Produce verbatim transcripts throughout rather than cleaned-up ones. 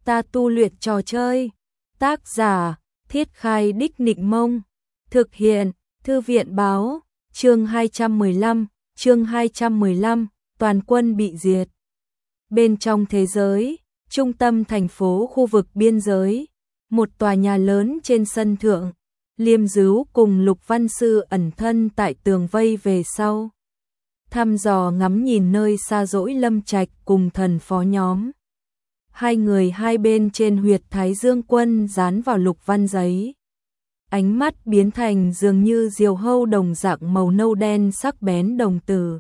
ta tu luyện trò chơi. Tác giả, Thiết Khai Đích Nịnh Mông. Thực hiện, Thư viện Báo. Chương hai trăm mười lăm, chương hai trăm mười lăm, toàn quân bị diệt. Bên trong thế giới, trung tâm thành phố khu vực biên giới, một tòa nhà lớn trên sân thượng, Liêm Dứu cùng Lục Văn Sư ẩn thân tại tường vây về sau. Thăm dò ngắm nhìn nơi xa dỗi Lâm Trạch cùng thần phó nhóm. Hai người hai bên trên huyệt Thái Dương Quân dán vào Lục Văn giấy. Ánh mắt biến thành dường như diều hâu đồng dạng màu nâu đen sắc bén đồng tử.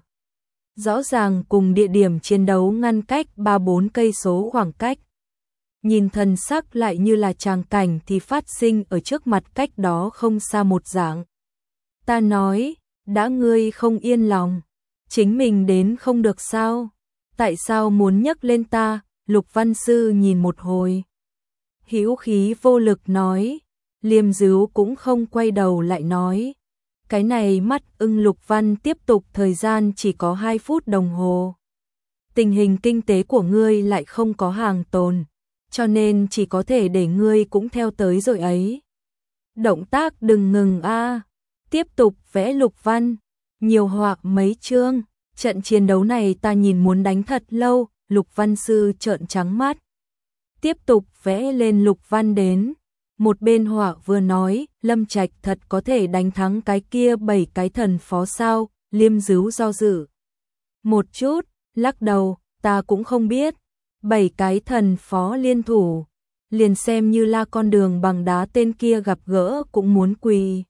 Rõ ràng cùng địa điểm chiến đấu ngăn cách ba bốn cây số khoảng cách. Nhìn thần sắc lại như là tràng cảnh thì phát sinh ở trước mặt cách đó không xa một dạng. Ta nói, đã ngươi không yên lòng, chính mình đến không được sao? Tại sao muốn nhấc lên ta? Lục Văn Sư nhìn một hồi, hữu khí vô lực nói. Liêm Dứu cũng không quay đầu lại nói. Cái này mắt ưng Lục Văn tiếp tục thời gian chỉ có hai phút đồng hồ. Tình hình kinh tế của ngươi lại không có hàng tồn, cho nên chỉ có thể để ngươi cũng theo tới rồi ấy. Động tác đừng ngừng a. Tiếp tục vẽ Lục Văn, nhiều họa mấy chương. Trận chiến đấu này ta nhìn muốn đánh thật lâu. Lục Văn Sư trợn trắng mắt. Tiếp tục vẽ lên Lục Văn đến. Một bên họa vừa nói, Lâm Trạch thật có thể đánh thắng cái kia bảy cái thần phó sao? Liêm Dứu do dự một chút, lắc đầu, ta cũng không biết. Bảy cái thần phó liên thủ, liền xem như La Con Đường Bằng Đá tên kia gặp gỡ cũng muốn quỳ.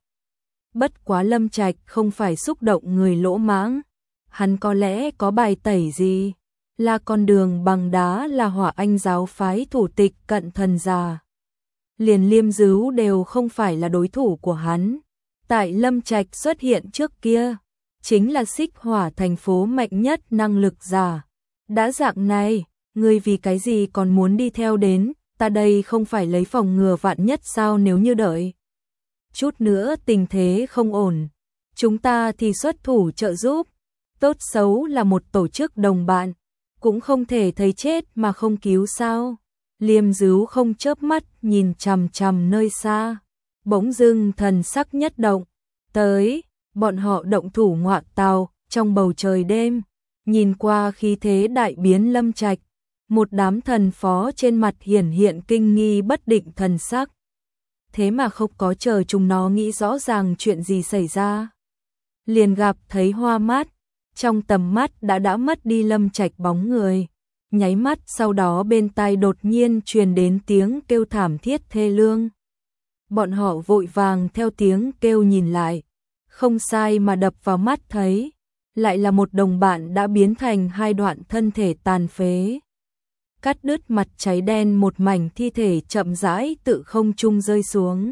Bất quá Lâm Trạch không phải xúc động người lỗ mãng, hắn có lẽ có bài tẩy gì. La Con Đường Bằng Đá là Hỏa Anh giáo phái thủ tịch cận thần già. Liền Liêm Dứu đều không phải là đối thủ của hắn. Tại Lâm Trạch xuất hiện trước kia, chính là Xích Hỏa thành phố mạnh nhất năng lực giả. Đã dạng này, ngươi vì cái gì còn muốn đi theo đến? Ta đây không phải lấy phòng ngừa vạn nhất sao? Nếu như đợi chút nữa tình thế không ổn, chúng ta thì xuất thủ trợ giúp. Tốt xấu là một tổ chức đồng bạn, cũng không thể thấy chết mà không cứu sao? Liêm Dứu không chớp mắt nhìn chằm chằm nơi xa. Bỗng dưng thần sắc nhất động. Tới, bọn họ động thủ ngọa tào. Trong bầu trời đêm, nhìn qua khí thế đại biến Lâm Trạch, một đám thần phó trên mặt hiển hiện kinh nghi bất định thần sắc. Thế mà không có chờ chúng nó nghĩ rõ ràng chuyện gì xảy ra, liền gặp thấy hoa mắt. Trong tầm mắt đã đã mất đi Lâm Trạch bóng người. Nháy mắt sau đó bên tai đột nhiên truyền đến tiếng kêu thảm thiết thê lương. Bọn họ vội vàng theo tiếng kêu nhìn lại. Không sai mà đập vào mắt thấy, lại là một đồng bạn đã biến thành hai đoạn thân thể tàn phế. Cắt đứt mặt cháy đen, một mảnh thi thể chậm rãi tự không trung rơi xuống.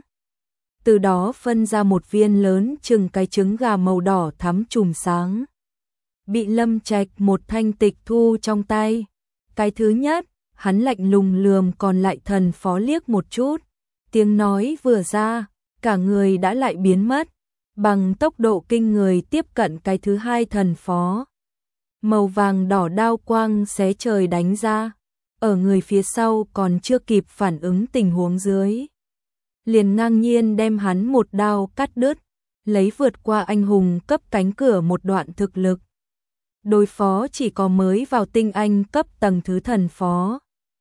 Từ đó phân ra một viên lớn chừng cái trứng gà màu đỏ thắm chùm sáng. Bị Lâm Trạch một thanh tịch thu trong tay. Cái thứ nhất, hắn lạnh lùng lườm còn lại thần phó liếc một chút. Tiếng nói vừa ra, cả người đã lại biến mất. Bằng tốc độ kinh người tiếp cận cái thứ hai thần phó. Màu vàng đỏ đao quang xé trời đánh ra. Ở người phía sau còn chưa kịp phản ứng tình huống dưới, liền ngang nhiên đem hắn một đao cắt đứt. Lấy vượt qua anh hùng cấp cánh cửa một đoạn thực lực, đối phó chỉ có mới vào tinh anh cấp tầng thứ thần phó,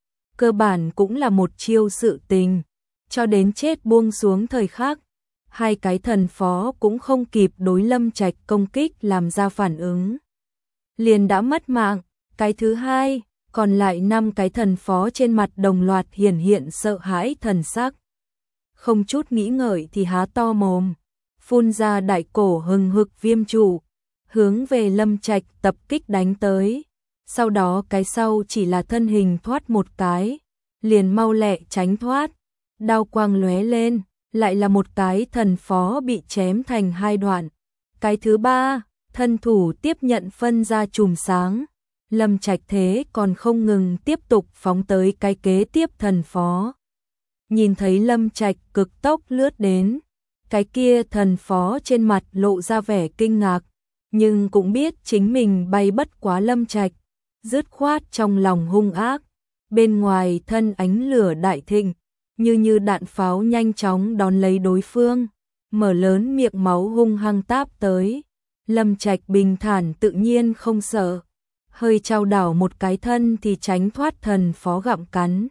cơ bản cũng là một chiêu sự tình. Cho đến chết buông xuống thời khắc, hai cái thần phó cũng không kịp đối Lâm Trạch công kích làm ra phản ứng, liền đã mất mạng. Cái thứ hai, còn lại năm cái thần phó trên mặt đồng loạt hiển hiện sợ hãi thần sắc. Không chút nghĩ ngợi thì há to mồm, phun ra đại cổ hừng hực viêm trụ, hướng về Lâm Trạch tập kích đánh tới. Sau đó cái sau chỉ là thân hình thoát một cái, liền mau lẹ tránh thoát. Đao quang lóe lên, lại là một cái thần phó bị chém thành hai đoạn. Cái thứ ba, thân thủ tiếp nhận phân ra chùm sáng. Lâm Trạch thế còn không ngừng tiếp tục phóng tới cái kế tiếp thần phó. Nhìn thấy Lâm Trạch cực tốc lướt đến, cái kia thần phó trên mặt lộ ra vẻ kinh ngạc, nhưng cũng biết chính mình bay bất quá Lâm Trạch, dứt khoát trong lòng hung ác, bên ngoài thân ánh lửa đại thịnh, như như đạn pháo nhanh chóng đón lấy đối phương, mở lớn miệng máu hung hăng táp tới. Lâm Trạch bình thản tự nhiên không sợ, hơi trao đảo một cái thân thì tránh thoát thần phó gặm cắn.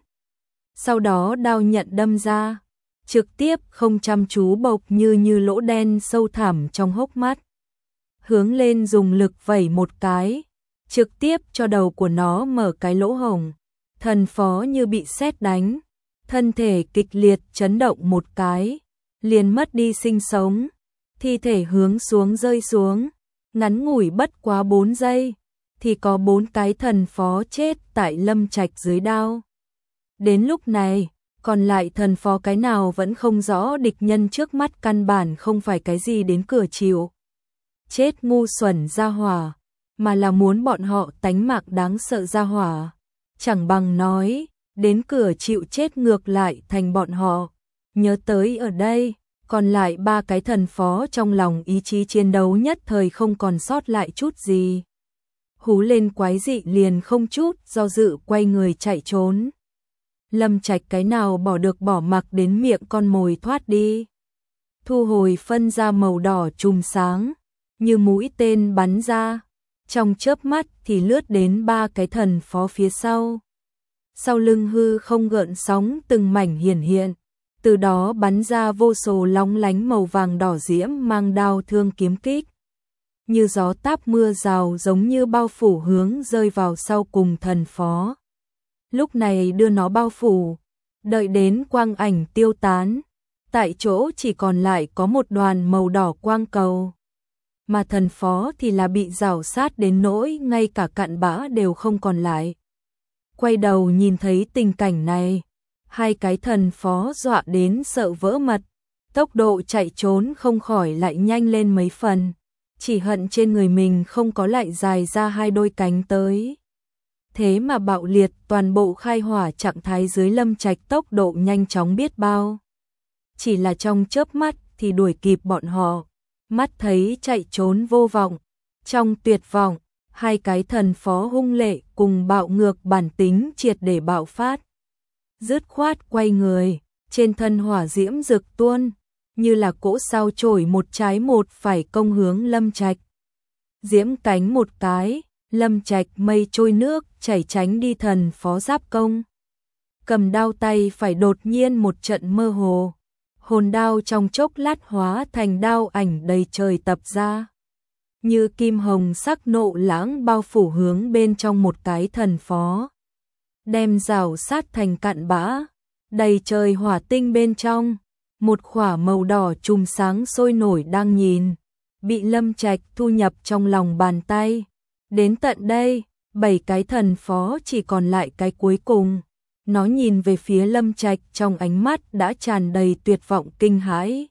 Sau đó đao nhận đâm ra, trực tiếp không chăm chú bộc như như lỗ đen sâu thẳm trong hốc mắt. Hướng lên dùng lực vẩy một cái, trực tiếp cho đầu của nó mở cái lỗ hổng. Thần phó như bị sét đánh, thân thể kịch liệt chấn động một cái, liền mất đi sinh sống, thi thể hướng xuống rơi xuống, ngắn ngủi bất quá bốn giây, thì có bốn cái thần phó chết tại Lâm Trạch dưới đao. Đến lúc này, còn lại thần phó cái nào vẫn không rõ, địch nhân trước mắt căn bản không phải cái gì đến cửa chịu chết ngu xuẩn ra hỏa, mà là muốn bọn họ tánh mạng đáng sợ ra hỏa. Chẳng bằng nói, đến cửa chịu chết ngược lại thành bọn họ. Nhớ tới ở đây, còn lại ba cái thần phó trong lòng ý chí chiến đấu nhất thời không còn sót lại chút gì. Hú lên quái dị liền không chút do dự quay người chạy trốn. Lâm Trạch cái nào bỏ được bỏ mặc đến miệng con mồi thoát đi. Thu hồi phân ra màu đỏ chùm sáng, như mũi tên bắn ra, trong chớp mắt thì lướt đến ba cái thần phó phía sau. Sau lưng hư không gợn sóng từng mảnh hiển hiện, từ đó bắn ra vô số lóng lánh màu vàng đỏ diễm mang đao thương kiếm kích. Như gió táp mưa rào giống như bao phủ hướng rơi vào sau cùng thần phó. Lúc này đưa nó bao phủ, đợi đến quang ảnh tiêu tán, tại chỗ chỉ còn lại có một đoàn màu đỏ quang cầu. Mà thần phó thì là bị rào sát đến nỗi ngay cả cặn bã đều không còn lại. Quay đầu nhìn thấy tình cảnh này, hai cái thần phó dọa đến sợ vỡ mật, tốc độ chạy trốn không khỏi lại nhanh lên mấy phần, chỉ hận trên người mình không có lại dài ra hai đôi cánh tới. Thế mà bạo liệt toàn bộ khai hỏa trạng thái dưới Lâm Trạch tốc độ nhanh chóng biết bao. Chỉ là trong chớp mắt thì đuổi kịp bọn họ, mắt thấy chạy trốn vô vọng, trong tuyệt vọng, hai cái thần phó hung lệ cùng bạo ngược bản tính triệt để bạo phát. Dứt khoát quay người, trên thân hỏa diễm rực tuôn, như là cỗ sao chổi một trái một phải công hướng Lâm Trạch. Diễm cánh một cái, Lâm Trạch mây trôi nước chảy tránh đi thần phó giáp công. Cầm đao tay phải đột nhiên một trận mơ hồ, hồn đao trong chốc lát hóa thành đao ảnh đầy trời tập ra. Như kim hồng sắc nộ lãng bao phủ hướng bên trong một cái thần phó. Đem rào sát thành cặn bã, đầy trời hỏa tinh bên trong, một khỏa màu đỏ chùm sáng sôi nổi đang nhìn, bị Lâm Trạch thu nhập trong lòng bàn tay. Đến tận đây, bảy cái thần phó chỉ còn lại cái cuối cùng. Nó nhìn về phía Lâm Trạch trong ánh mắt đã tràn đầy tuyệt vọng kinh hãi.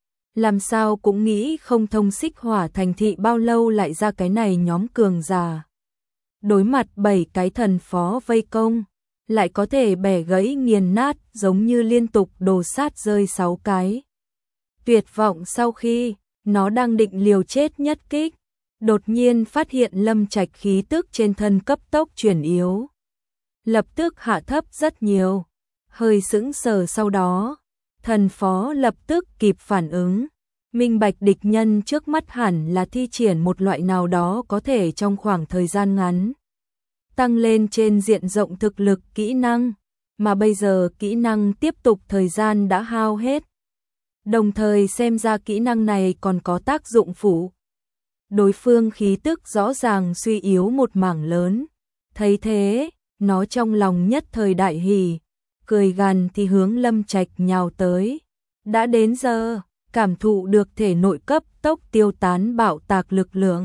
Làm sao cũng nghĩ không thông xích hỏa thành thị bao lâu lại ra cái này nhóm cường giả. Đối mặt bảy cái thần phó vây công, lại có thể bẻ gãy nghiền nát giống như liên tục đồ sát rơi sáu cái. Tuyệt vọng sau khi, nó đang định liều chết nhất kích, đột nhiên phát hiện Lâm Trạch khí tức trên thân cấp tốc chuyển yếu. Lập tức hạ thấp rất nhiều, hơi sững sờ sau đó, thần phó lập tức kịp phản ứng, minh bạch địch nhân trước mắt hẳn là thi triển một loại nào đó có thể trong khoảng thời gian ngắn tăng lên trên diện rộng thực lực kỹ năng, mà bây giờ kỹ năng tiếp tục thời gian đã hao hết. Đồng thời xem ra kỹ năng này còn có tác dụng phụ. Đối phương khí tức rõ ràng suy yếu một mảng lớn, thấy thế, nó trong lòng nhất thời đại hỉ, cười gằn thì hướng Lâm Trạch nhào tới. Đã đến giờ, cảm thụ được thể nội cấp tốc tiêu tán bạo tạc lực lượng.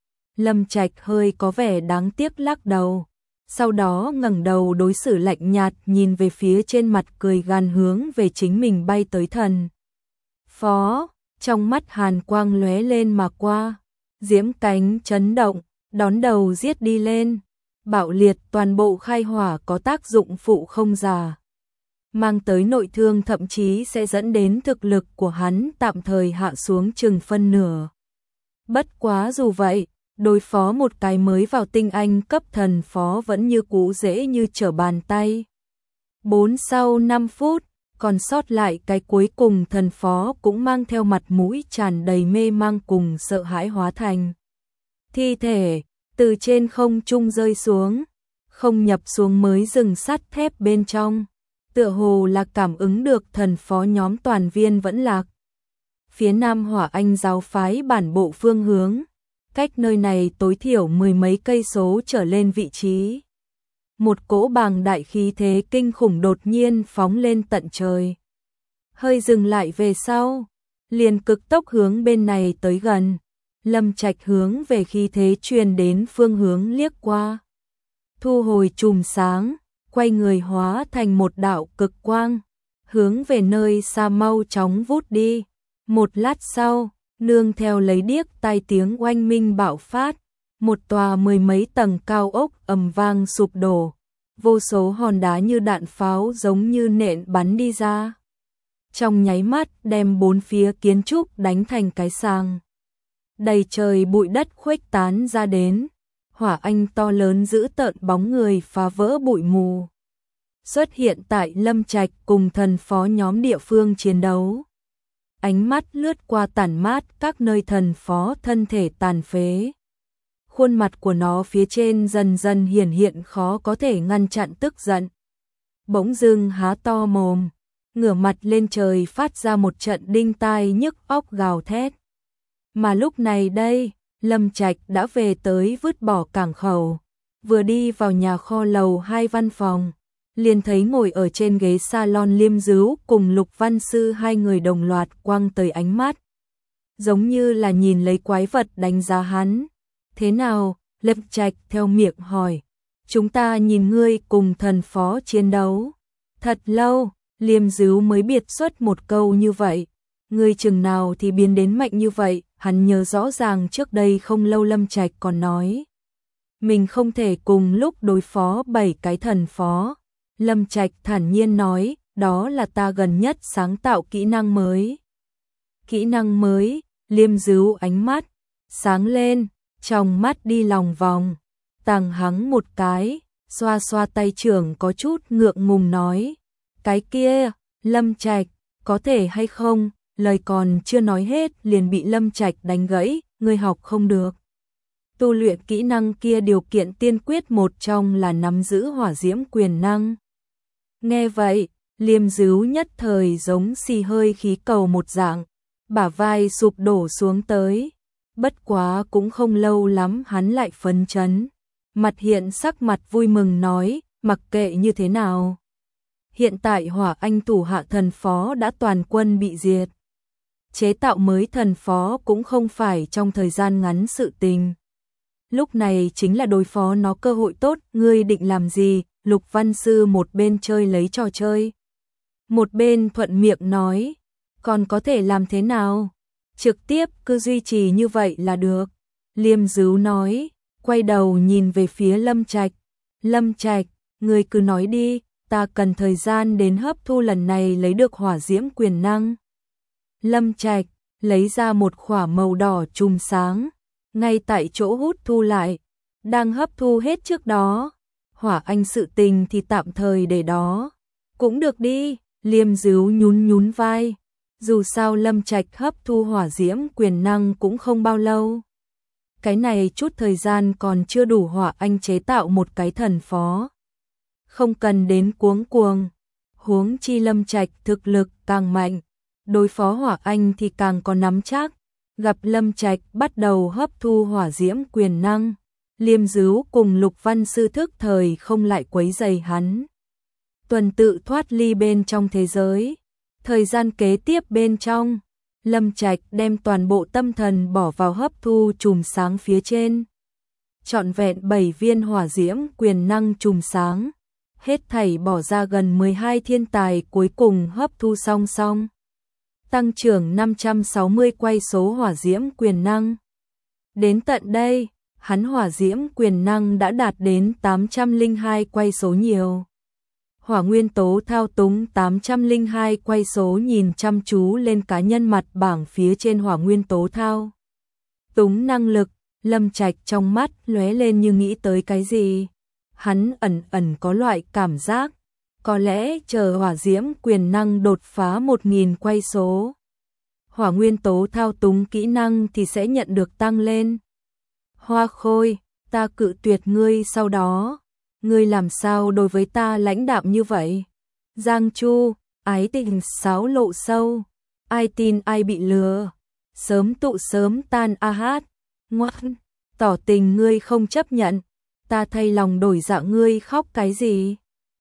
Lâm Trạch hơi có vẻ đáng tiếc lắc đầu, sau đó ngẩng đầu đối xử lạnh nhạt nhìn về phía trên mặt cười gằn hướng về chính mình bay tới thần phó, trong mắt hàn quang lóe lên mà qua, diễm cánh chấn động, đón đầu giết đi lên. Bạo liệt toàn bộ khai hỏa có tác dụng phụ không giả, mang tới nội thương thậm chí sẽ dẫn đến thực lực của hắn tạm thời hạ xuống chừng phân nửa. Bất quá dù vậy, Đối phó một cái mới vào tinh anh cấp thần phó vẫn như cũ dễ như trở bàn tay. Bốn sau năm phút, còn sót lại cái cuối cùng thần phó cũng mang theo mặt mũi tràn đầy mê mang cùng sợ hãi hóa thành thi thể, từ trên không trung rơi xuống, không nhập xuống mới dừng sắt thép bên trong, tựa hồ là cảm ứng được thần phó nhóm toàn viên vẫn lạc. Phía Nam Hỏa Anh giáo phái bản bộ phương hướng, cách nơi này tối thiểu mười mấy cây số trở lên vị trí. Một cỗ bàng đại khí thế kinh khủng đột nhiên phóng lên tận trời. Hơi dừng lại về sau, liền cực tốc hướng bên này tới gần. Lâm Trạch hướng về khí thế truyền đến phương hướng liếc qua. Thu hồi chùm sáng, quay người hóa thành một đạo cực quang, hướng về nơi xa mau chóng vút đi. Một lát sau, nương theo lấy điếc tai tiếng oanh minh bạo phát, một tòa mười mấy tầng cao ốc ầm vang sụp đổ, vô số hòn đá như đạn pháo giống như nện bắn đi ra. Trong nháy mắt đem bốn phía kiến trúc đánh thành cái sàng. Đầy trời bụi đất khuếch tán ra đến, Hỏa Anh to lớn giữ tợn bóng người phá vỡ bụi mù. Xuất hiện tại Lâm Trạch cùng thần phó nhóm địa phương chiến đấu. Ánh mắt lướt qua tản mát các nơi thần phó thân thể tàn phế. Khuôn mặt của nó phía trên dần dần hiển hiện khó có thể ngăn chặn tức giận. Bỗng dưng há to mồm, ngửa mặt lên trời phát ra một trận đinh tai nhức óc gào thét. Mà lúc này đây, Lâm Trạch đã về tới vứt bỏ cảng khẩu, vừa đi vào nhà kho lầu hai văn phòng, liền thấy ngồi ở trên ghế salon Liêm Dứu cùng Lục Văn Sư hai người đồng loạt quăng tới ánh mắt. Giống như là nhìn lấy quái vật đánh giá hắn. Thế nào? Lâm Trạch theo miệng hỏi. Chúng ta nhìn ngươi cùng thần phó chiến đấu. Thật lâu, Liêm Dứu mới biệt xuất một câu như vậy. Ngươi chừng nào thì biến đến mạnh như vậy, hắn nhớ rõ ràng trước đây không lâu Lâm Trạch còn nói. Mình không thể cùng lúc đối phó bảy cái thần phó. Lâm Trạch thản nhiên nói, đó là ta gần nhất sáng tạo kỹ năng mới. Kỹ năng mới, Liêm Dứu ánh mắt, sáng lên, trong mắt đi lòng vòng, tàng hắng một cái, xoa xoa tay trưởng có chút ngượng ngùng nói. Cái kia, Lâm Trạch, có thể hay không? Lời còn chưa nói hết liền bị Lâm Trạch đánh gãy, ngươi học không được. Tu luyện kỹ năng kia điều kiện tiên quyết một trong là nắm giữ hỏa diễm quyền năng. Nghe vậy, Liêm Dứu nhất thời giống xì hơi khí cầu một dạng, bả vai sụp đổ xuống tới. Bất quá cũng không lâu lắm hắn lại phấn chấn, mặt hiện sắc mặt vui mừng nói, mặc kệ như thế nào. Hiện tại Hỏa Anh thủ hạ thần phó đã toàn quân bị diệt. Chế tạo mới thần phó cũng không phải trong thời gian ngắn sự tình. Lúc này chính là đối phó nó cơ hội tốt, ngươi định làm gì? Lục Văn Sư một bên chơi lấy trò chơi, một bên thuận miệng nói, còn có thể làm thế nào? Trực tiếp cứ duy trì như vậy là được. Liêm Dứu nói, quay đầu nhìn về phía Lâm Trạch. Lâm Trạch, ngươi cứ nói đi, ta cần thời gian đến hấp thu lần này lấy được hỏa diễm quyền năng. Lâm Trạch lấy ra một khỏa màu đỏ chùm sáng, ngay tại chỗ hút thu lại, đang hấp thu hết trước đó. Hỏa Anh sự tình thì tạm thời để đó. Cũng được đi, Liêm Dứu nhún nhún vai. Dù sao Lâm Trạch hấp thu hỏa diễm quyền năng cũng không bao lâu. Cái này chút thời gian còn chưa đủ Hỏa Anh chế tạo một cái thần phó. Không cần đến cuống cuồng. Huống chi Lâm Trạch thực lực càng mạnh, đối phó Hỏa Anh thì càng có nắm chắc. Gặp Lâm Trạch bắt đầu hấp thu hỏa diễm quyền năng, Liêm Dứu cùng Lục Văn Sư thức thời không lại quấy rầy hắn. Tuần tự thoát ly bên trong thế giới. Thời gian kế tiếp bên trong, Lâm Trạch đem toàn bộ tâm thần bỏ vào hấp thu chùm sáng phía trên. Trọn vẹn bảy viên hỏa diễm quyền năng chùm sáng, hết thảy bỏ ra gần mười hai thiên tài cuối cùng hấp thu song song. Tăng trưởng năm trăm sáu mươi quay số hỏa diễm quyền năng. Đến tận đây, hắn hỏa diễm quyền năng đã đạt đến tám trăm lẻ hai quay số nhiều. Hỏa nguyên tố thao túng tám trăm lẻ hai quay số nhìn chăm chú lên cá nhân mặt bảng phía trên hỏa nguyên tố thao túng năng lực, Lâm Trạch trong mắt lóe lên như nghĩ tới cái gì. Hắn ẩn ẩn có loại cảm giác, có lẽ chờ hỏa diễm quyền năng đột phá một nghìn quay số, hỏa nguyên tố thao túng kỹ năng thì sẽ nhận được tăng lên. Hoa Khôi, ta cự tuyệt ngươi sau đó, ngươi làm sao đối với ta lãnh đạm như vậy? Giang Chu, ái tình sáo lộ sâu, ai tin ai bị lừa, sớm tụ sớm tan a hát, ngoan, tỏ tình ngươi không chấp nhận, ta thay lòng đổi dạ ngươi khóc cái gì?